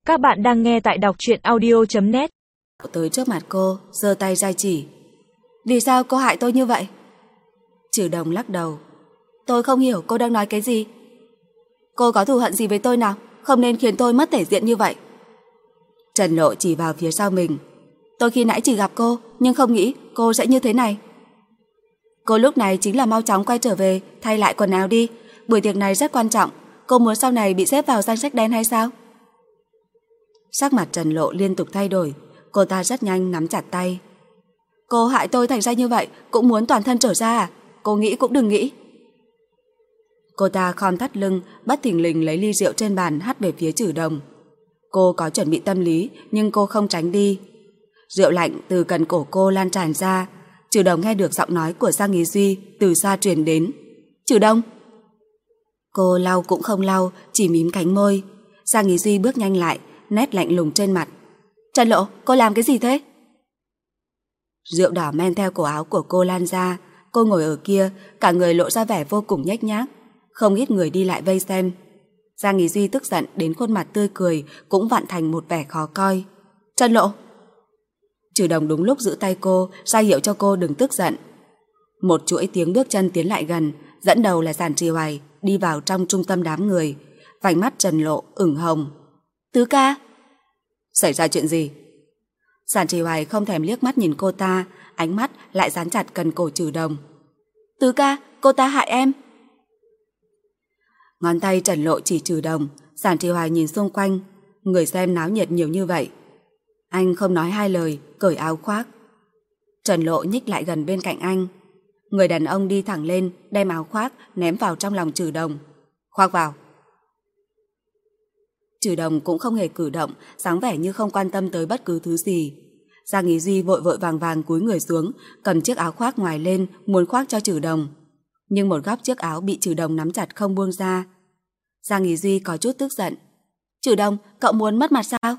Các bạn đang nghe tại đọc truyện audio.net. Tới trước mặt cô, giơ tay ra chỉ. Vì sao cô hại tôi như vậy? Trừ Đồng lắc đầu. Tôi không hiểu cô đang nói cái gì. Cô có thù hận gì với tôi nào? Không nên khiến tôi mất thể diện như vậy. Trần Lộ chỉ vào phía sau mình. Tôi khi nãy chỉ gặp cô, nhưng không nghĩ cô sẽ như thế này. Cô lúc này chính là mau chóng quay trở về, thay lại quần áo đi. Buổi tiệc này rất quan trọng. Cô muốn sau này bị xếp vào danh sách đen hay sao? Sắc mặt Trần Lộ liên tục thay đổi. Cô ta rất nhanh nắm chặt tay. Cô hại tôi thành ra như vậy, cũng muốn toàn thân trở ra à? Cô nghĩ cũng đừng nghĩ. Cô ta khom thắt lưng, bất thình lình lấy ly rượu trên bàn hắt về phía Trừ Đồng. Cô có chuẩn bị tâm lý, nhưng cô không tránh đi. Rượu lạnh từ cần cổ cô lan tràn ra. Trừ Đồng nghe được giọng nói của Giang Ý Duy từ xa truyền đến. Trừ Đồng! Cô lau cũng không lau, chỉ mím cánh môi. Giang Ý Duy bước nhanh lại, nét lạnh lùng trên mặt. Trần Lộ, cô làm cái gì thế? Rượu đỏ men theo cổ áo của cô lan ra. Cô ngồi ở kia, cả người lộ ra vẻ vô cùng nhếch nhác. Không ít người đi lại vây xem. Giang Ý Duy tức giận đến khuôn mặt tươi cười cũng vặn thành một vẻ khó coi. Trần Lộ! Trừ Đồng đúng lúc giữ tay cô, ra hiệu cho cô đừng tức giận. Một chuỗi tiếng bước chân tiến lại gần, dẫn đầu là Giản Trì Hoài, đi vào trong trung tâm đám người. Vành mắt Trần Lộ ửng hồng. Tứ ca! Xảy ra chuyện gì? Giản Trì Hoài không thèm liếc mắt nhìn cô ta, ánh mắt lại dán chặt cần cổ Trừ Đồng. Tứ ca, cô ta hại em. Ngón tay Trần Lộ chỉ Trừ Đồng. Giản Trì Hoài nhìn xung quanh, người xem náo nhiệt nhiều như vậy. Anh không nói hai lời, cởi áo khoác. Trần Lộ nhích lại gần bên cạnh anh. Người đàn ông đi thẳng lên, đem áo khoác ném vào trong lòng Trừ Đồng. Khoác vào. Trừ Đồng cũng không hề cử động, dáng vẻ như không quan tâm tới bất cứ thứ gì. Giang Ý Duy vội vội vàng vàng cúi người xuống, cầm chiếc áo khoác ngoài lên, muốn khoác cho Trừ Đồng. Nhưng một góc chiếc áo bị Trừ Đồng nắm chặt không buông ra. Giang Ý Duy có chút tức giận. Trừ Đồng, cậu muốn mất mặt sao?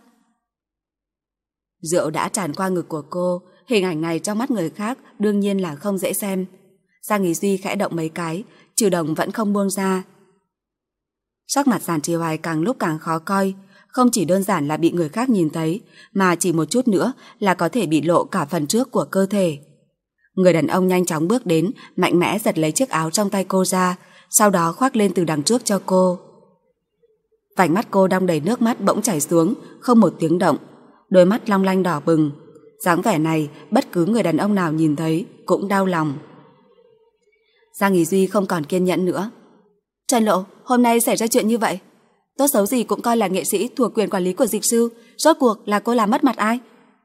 Rượu đã tràn qua ngực của cô, hình ảnh này trong mắt người khác đương nhiên là không dễ xem. Giang Ý Duy khẽ động mấy cái, Trừ Đồng vẫn không buông ra. Sắc mặt Giản Trì Hoài càng lúc càng khó coi, không chỉ đơn giản là bị người khác nhìn thấy, mà chỉ một chút nữa là có thể bị lộ cả phần trước của cơ thể. Người đàn ông nhanh chóng bước đến, mạnh mẽ giật lấy chiếc áo trong tay cô ra, sau đó khoác lên từ đằng trước cho cô. Vành mắt cô đong đầy nước mắt bỗng chảy xuống, không một tiếng động, đôi mắt long lanh đỏ bừng. Dáng vẻ này bất cứ người đàn ông nào nhìn thấy cũng đau lòng. Giang Ý Duy không còn kiên nhẫn nữa. Trần Lộ, hôm nay xảy ra chuyện như vậy, tốt xấu gì cũng coi là nghệ sĩ thuộc quyền quản lý của dịch sư, rốt cuộc là cô làm mất mặt ai?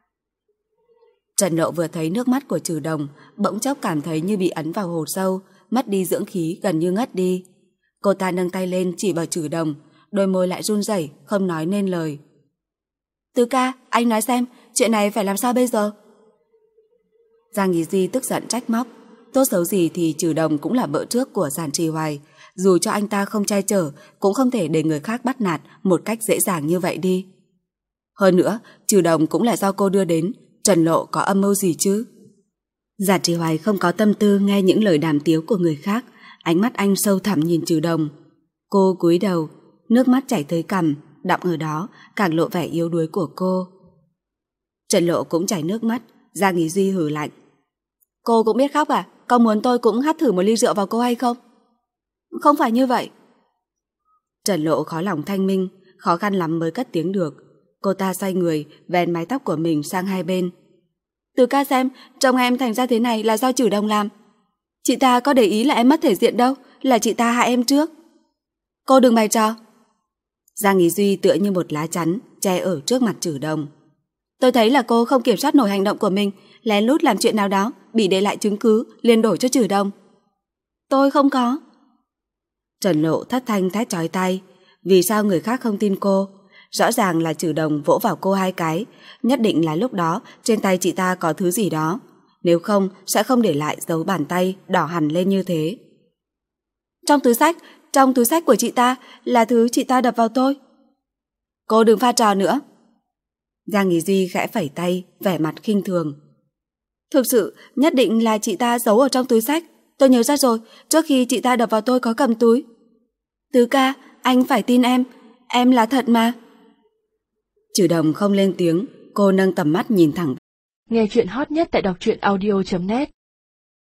Trần Lộ vừa thấy nước mắt của Trừ Đồng, bỗng chốc cảm thấy như bị ấn vào hồ sâu, mất đi dưỡng khí, gần như ngất đi. Cô ta nâng tay lên chỉ vào Trừ Đồng, đôi môi lại run rẩy, không nói nên lời. Tứ ca, anh nói xem, chuyện này phải làm sao bây giờ? Giang Ý Duy tức giận trách móc. Tốt xấu gì thì Trừ Đồng cũng là vợ trước của Giản Trì Hoài, dù cho anh ta không che chở, cũng không thể để người khác bắt nạt một cách dễ dàng như vậy đi. Hơn nữa, Trừ Đồng cũng là do cô đưa đến, Trần Lộ có âm mưu gì chứ? Giản Trì Hoài không có tâm tư nghe những lời đàm tiếu của người khác, ánh mắt anh sâu thẳm nhìn Trừ Đồng. Cô cúi đầu, nước mắt chảy tới cằm, đọng ở đó càng lộ vẻ yếu đuối của cô. Trần Lộ cũng chảy nước mắt. Giang Ý Duy hừ lạnh. Cô cũng biết khóc à? Có muốn tôi cũng hắt thử một ly rượu vào cô hay không? Không phải như vậy. Trần Lộ khó lòng thanh minh, khó khăn lắm mới cất tiếng được. Cô ta xoay người, vén mái tóc của mình sang hai bên. Từ ca xem, trông em thành ra thế này là do Trừ Đồng làm. Chị ta có để ý là em mất thể diện đâu, là chị ta hại em trước. Cô đừng bày trò. Giang Ý Duy tựa như một lá chắn, che ở trước mặt Trừ Đồng. Tôi thấy là cô không kiểm soát nổi hành động của mình, lén lút làm chuyện nào đó, bị để lại chứng cứ, liền đổ cho Trừ Đồng. Tôi không có. Trần Lộ thất thanh thét chói tai. Vì sao người khác không tin cô? Rõ ràng là Trừ Đồng vỗ vào cô hai cái, nhất định là lúc đó trên tay chị ta có thứ gì đó. Nếu không, sẽ không để lại dấu bàn tay đỏ hẳn lên như thế. Trong túi sách của chị ta là thứ chị ta đập vào tôi. Cô đừng pha trò nữa. Giang Ý Duy khẽ phẩy tay, vẻ mặt khinh thường. Thực sự, nhất định là chị ta giấu ở trong túi sách. Tôi nhớ ra rồi, trước khi chị ta đập vào tôi có cầm túi. Tứ ca, anh phải tin em là thật mà. Trừ Đồng không lên tiếng, cô nâng tầm mắt nhìn thẳng. Nghe chuyện hot nhất tại đọc truyện audio.net